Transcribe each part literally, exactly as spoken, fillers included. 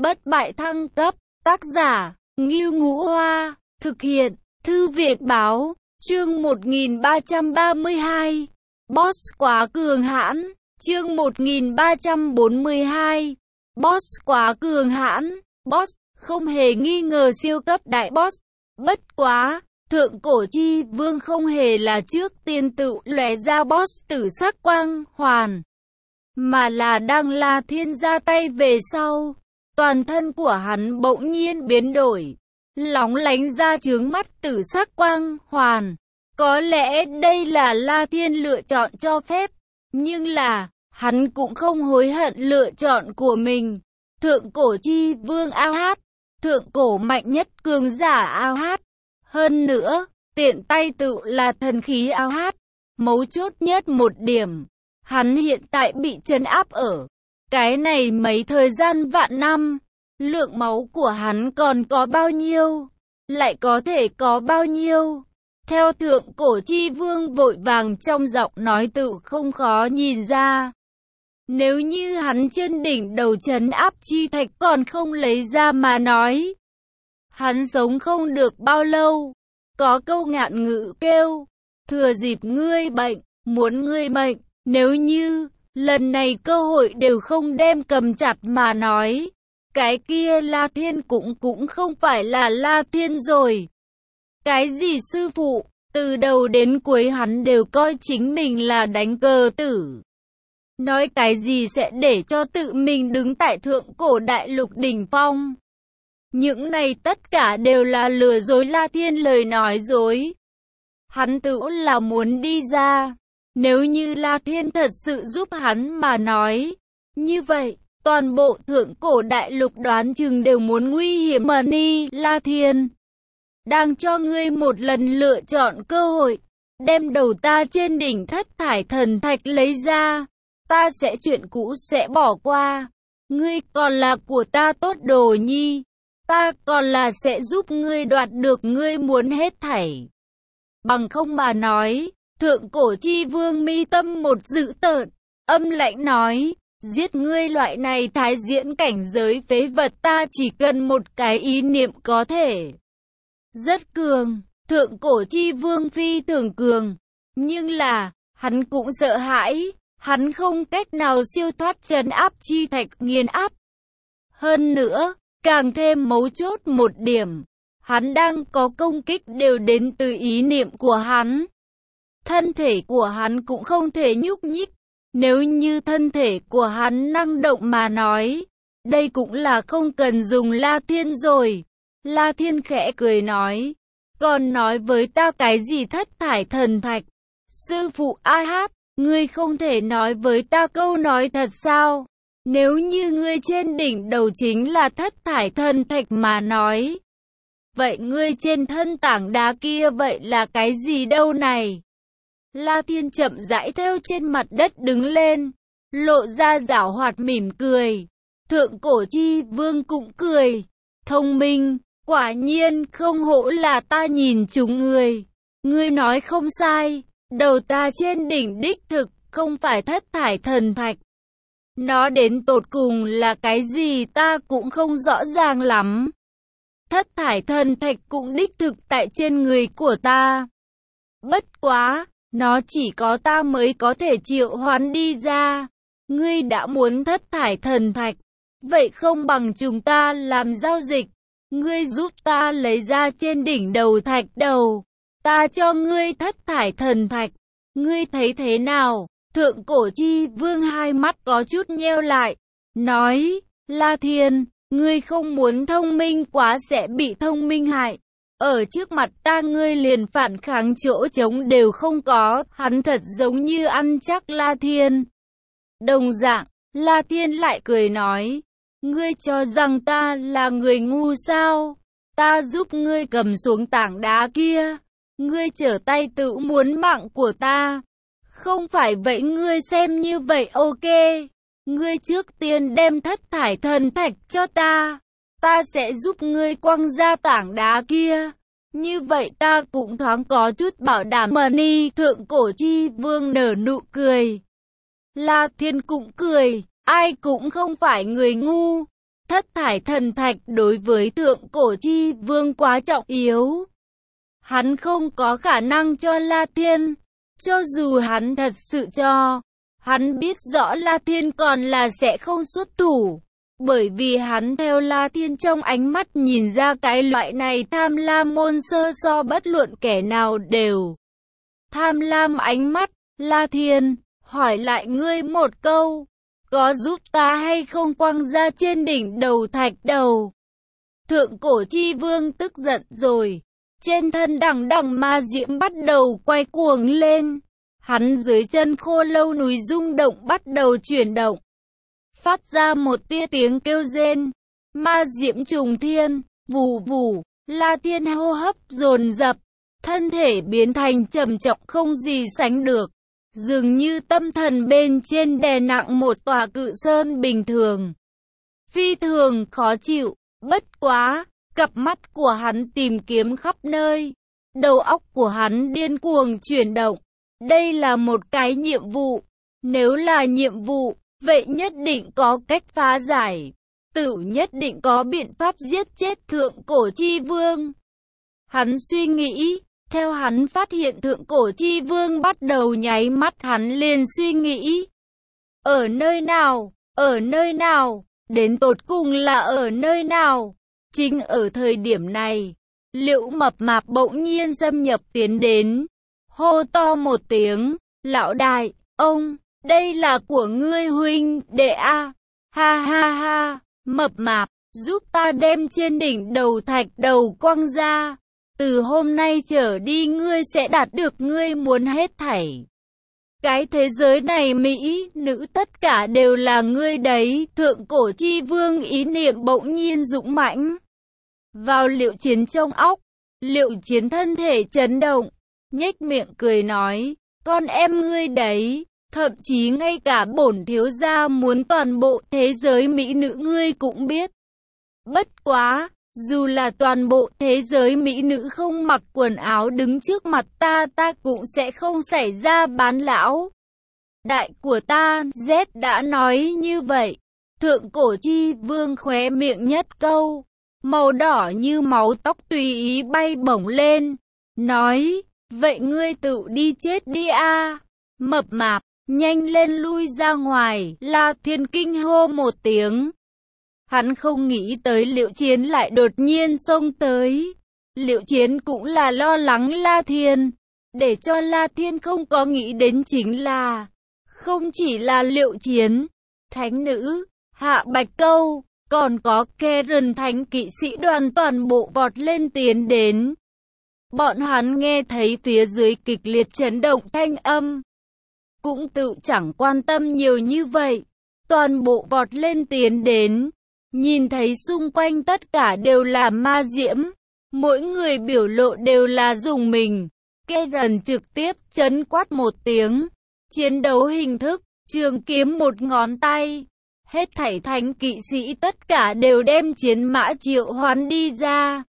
Bất bại thăng cấp, tác giả, Ngưu Ngũ Hoa, thực hiện, Thư viện báo, chương một nghìn ba trăm ba mươi hai, Boss quá cường hãn, chương một nghìn ba trăm bốn mươi hai, Boss quá cường hãn, Boss, không hề nghi ngờ siêu cấp đại boss, bất quá, thượng cổ chi vương không hề là trước tiên tự lóe ra boss tử sắc quang hoàn, mà là đang La Thiên ra tay về sau. Toàn thân của hắn bỗng nhiên biến đổi, lóng lánh ra chướng mắt tử sắc quang hoàn. Có lẽ đây là La Thiên lựa chọn cho phép, nhưng là, hắn cũng không hối hận lựa chọn của mình. Thượng cổ chi vương a hát, thượng cổ mạnh nhất cường giả a hát. Hơn nữa, tiện tay tự là thần khí a hát. Mấu chốt nhất một điểm, hắn hiện tại bị trấn áp ở cái này mấy thời gian vạn năm. Lượng máu của hắn còn có bao nhiêu, lại có thể có bao nhiêu. Theo thượng cổ chi vương vội vàng trong giọng nói tự không khó nhìn ra. Nếu như hắn trên đỉnh đầu trấn áp chi thạch còn không lấy ra mà nói, hắn sống không được bao lâu. Có câu ngạn ngữ kêu, thừa dịp ngươi bệnh, muốn ngươi bệnh. Nếu như lần này cơ hội đều không đem cầm chặt mà nói, cái kia La Thiên cũng cũng không phải là La Thiên rồi. Cái gì sư phụ, từ đầu đến cuối hắn đều coi chính mình là đánh cờ tử. Nói cái gì sẽ để cho tự mình đứng tại thượng cổ đại lục đỉnh phong. Những này tất cả đều là lừa dối La Thiên lời nói dối. Hắn tự là muốn đi ra. Nếu như La Thiên thật sự giúp hắn mà nói, như vậy, toàn bộ thượng cổ đại lục đoán chừng đều muốn nguy hiểm mà ni. La Thiên đang cho ngươi một lần lựa chọn cơ hội, đem đầu ta trên đỉnh thất thải thần thạch lấy ra, ta sẽ chuyện cũ sẽ bỏ qua, ngươi còn là của ta tốt đồ nhi, ta còn là sẽ giúp ngươi đoạt được ngươi muốn hết thảy. Bằng không mà nói, thượng cổ chi vương mi tâm một dữ tợn, âm lãnh nói, giết ngươi loại này thái diễn cảnh giới phế vật ta chỉ cần một cái ý niệm có thể. Rất cường, thượng cổ chi vương phi thường cường, nhưng là, hắn cũng sợ hãi, hắn không cách nào siêu thoát trấn áp chi thạch nghiền áp. Hơn nữa, càng thêm mấu chốt một điểm, hắn đang có công kích đều đến từ ý niệm của hắn. Thân thể của hắn cũng không thể nhúc nhích. Nếu như thân thể của hắn năng động mà nói, đây cũng là không cần dùng La Thiên rồi. La Thiên khẽ cười nói, còn nói với ta cái gì thất thải thần thạch? Sư phụ a hát, ngươi không thể nói với ta câu nói thật sao? Nếu như ngươi trên đỉnh đầu chính là thất thải thần thạch mà nói, vậy ngươi trên thân tảng đá kia vậy là cái gì đâu này? La Thiên chậm rãi theo trên mặt đất đứng lên, lộ ra giảo hoạt mỉm cười. Thượng cổ chi vương cũng cười, thông minh, quả nhiên không hổ là ta nhìn chúng ngươi. Ngươi nói không sai, đầu ta trên đỉnh đích thực không phải thất thải thần thạch. Nó đến tột cùng là cái gì ta cũng không rõ ràng lắm. Thất thải thần thạch cũng đích thực tại trên người của ta. Bất quá, nó chỉ có ta mới có thể triệu hoán đi ra. Ngươi đã muốn thất thải thần thạch, vậy không bằng chúng ta làm giao dịch. Ngươi giúp ta lấy ra trên đỉnh đầu thạch đầu, ta cho ngươi thất thải thần thạch. Ngươi thấy thế nào? Thượng cổ chi vương hai mắt có chút nheo lại, nói, La Thiên, ngươi không muốn thông minh quá sẽ bị thông minh hại. Ở trước mặt ta ngươi liền phản kháng chỗ trống đều không có, hắn thật giống như ăn chắc La Thiên. Đồng dạng, La Thiên lại cười nói, ngươi cho rằng ta là người ngu sao? Ta giúp ngươi cầm xuống tảng đá kia, ngươi trở tay tự muốn mạng của ta. Không phải vậy ngươi xem như vậy ok, ngươi trước tiên đem thất thải thần thạch cho ta, ta sẽ giúp ngươi quăng ra tảng đá kia. Như vậy ta cũng thoáng có chút bảo đảm mà ni. Thượng cổ chi vương nở nụ cười. La Thiên cũng cười, ai cũng không phải người ngu. thất thải thần thạch đối với thượng cổ chi vương quá trọng yếu. Hắn không có khả năng cho La Thiên. Cho dù hắn thật sự cho, hắn biết rõ La Thiên còn là sẽ không xuất thủ. Bởi vì hắn theo La Thiên trong ánh mắt nhìn ra cái loại này tham lam môn sơ so bất luận kẻ nào đều. Tham lam ánh mắt, La Thiên, hỏi lại ngươi một câu. Có giúp ta hay không quăng ra trên đỉnh đầu thạch đầu? Thượng cổ chi vương tức giận rồi. Trên thân đằng đằng ma diễm bắt đầu quay cuồng lên. Hắn dưới chân khô lâu núi rung động bắt đầu chuyển động. Phát ra một tia tiếng kêu rên. Ma diễm trùng thiên, vù vù, La Thiên hô hấp dồn dập. Thân thể biến thành trầm trọng không gì sánh được. Dường như tâm thần bên trên đè nặng một tòa cự sơn bình thường. Phi thường khó chịu, bất quá, cặp mắt của hắn tìm kiếm khắp nơi. Đầu óc của hắn điên cuồng chuyển động. Đây là một cái nhiệm vụ. Nếu là nhiệm vụ, vậy nhất định có cách phá giải. Tự nhất định có biện pháp giết chết thượng cổ chi vương. Hắn suy nghĩ. Theo hắn phát hiện thượng cổ chi vương bắt đầu nháy mắt hắn liền suy nghĩ. Ở nơi nào? Ở nơi nào? Đến tột cùng là ở nơi nào? Chính ở thời điểm này, Liễu Mập Mạp bỗng nhiên xâm nhập tiến đến. Hô to một tiếng, lão đại, ông, đây là của ngươi huynh đệ a. Ha ha ha, Mập Mạp, giúp ta đem trên đỉnh đầu thạch đầu quăng ra. Từ hôm nay trở đi ngươi sẽ đạt được ngươi muốn hết thảy. Cái thế giới này Mỹ, nữ tất cả đều là ngươi đấy. Thượng cổ chi vương ý niệm bỗng nhiên dũng mãnh vào Liệu Chiến trong óc. Liệu Chiến thân thể chấn động, nhếch miệng cười nói, con em ngươi đấy. Thậm chí ngay cả bổn thiếu gia muốn toàn bộ thế giới Mỹ nữ ngươi cũng biết. Bất quá, dù là toàn bộ thế giới Mỹ nữ không mặc quần áo đứng trước mặt ta, ta cũng sẽ không xảy ra bán lão đại của ta. Z đã nói như vậy. Thượng cổ chi vương khóe miệng nhất câu, màu đỏ như máu tóc tùy ý bay bổng lên, nói, vậy ngươi tự đi chết đi a. Mập Mạp, nhanh lên lui ra ngoài. La Thiên kinh hô một tiếng. Hắn không nghĩ tới Liệu Chiến lại đột nhiên xông tới. Liệu Chiến cũng là lo lắng La Thiên. Để cho La Thiên không có nghĩ đến chính là, không chỉ là Liệu Chiến, thánh nữ, Hạ Bạch Câu, còn có Karen thánh kỵ sĩ đoàn toàn bộ vọt lên tiến đến. Bọn hắn nghe thấy phía dưới kịch liệt chấn động thanh âm. Cũng tự chẳng quan tâm nhiều như vậy. Toàn bộ vọt lên tiến đến. Nhìn thấy xung quanh tất cả đều là ma diễm. Mỗi người biểu lộ đều là dùng mình. Karen trực tiếp chấn quát một tiếng. Chiến đấu hình thức, trường kiếm một ngón tay. Hết thảy thánh kỵ sĩ tất cả đều đem chiến mã triệu hoán đi ra.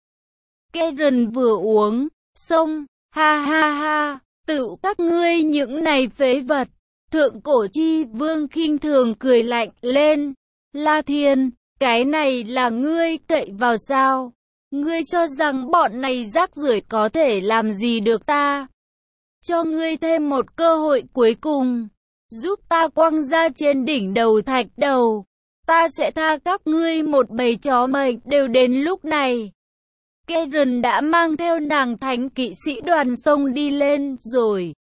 Karen vừa uống, xông, ha ha ha, tự các ngươi những này phế vật. Thượng cổ chi vương khinh thường cười lạnh lên. La Thiên, cái này là ngươi cậy vào sao? Ngươi cho rằng bọn này rác rưởi có thể làm gì được ta? Cho ngươi thêm một cơ hội cuối cùng. Giúp ta quăng ra trên đỉnh đầu thạch đầu. Ta sẽ tha các ngươi một bầy chó mệnh đều đến lúc này. Karen đã mang theo nàng thánh kỵ sĩ đoàn sông đi lên rồi.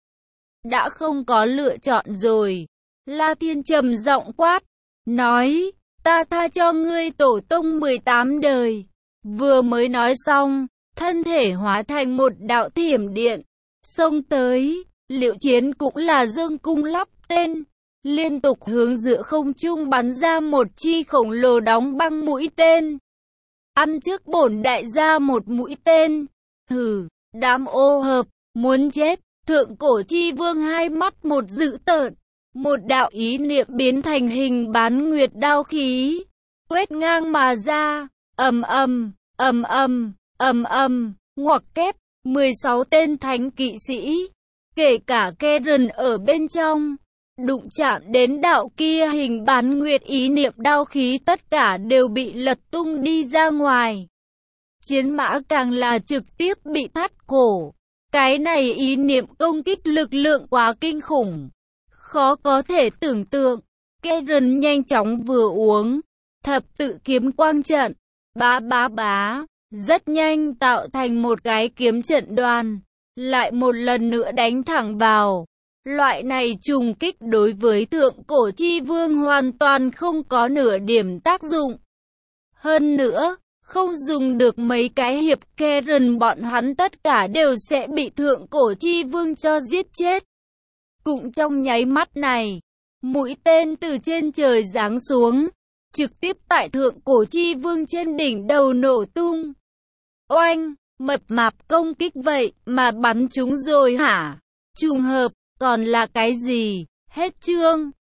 Đã không có lựa chọn rồi. La Thiên trầm giọng quát. Nói, ta tha cho ngươi tổ tông mười tám đời. Vừa mới nói xong, thân thể hóa thành một đạo thiểm điện. Xông tới, Liệu Chiến cũng là dương cung lắp tên. Liên tục hướng giữa không trung bắn ra một chi khổng lồ đóng băng mũi tên. Ăn trước bổn đại gia một mũi tên. Hừ, đám ô hợp, muốn chết. Thượng cổ chi vương hai mắt một dữ tợn. Một đạo ý niệm biến thành hình bán nguyệt đao khí. Quét ngang mà ra. Ầm ầm, ầm ầm, ầm ầm, ngoặc kép. mười sáu tên thánh kỵ sĩ. Kể cả Karen ở bên trong. đụng chạm đến đạo kia hình bán nguyệt ý niệm đao khí tất cả đều bị lật tung đi ra ngoài. Chiến mã càng là trực tiếp bị thắt cổ. Cái này ý niệm công kích lực lượng quá kinh khủng, khó có thể tưởng tượng. Karen nhanh chóng vừa uống thập tự kiếm quang trận, bá bá bá, rất nhanh tạo thành một cái kiếm trận đoàn, lại một lần nữa đánh thẳng vào. Loại này trùng kích đối với thượng cổ chi vương hoàn toàn không có nửa điểm tác dụng. Hơn nữa, không dùng được mấy cái hiệp Karen bọn hắn tất cả đều sẽ bị thượng cổ chi vương cho giết chết. Cũng trong nháy mắt này, mũi tên từ trên trời giáng xuống, trực tiếp tại thượng cổ chi vương trên đỉnh đầu nổ tung. Oanh, mập mạp công kích vậy mà bắn chúng rồi hả? Trùng hợp, còn là cái gì? Hết chương.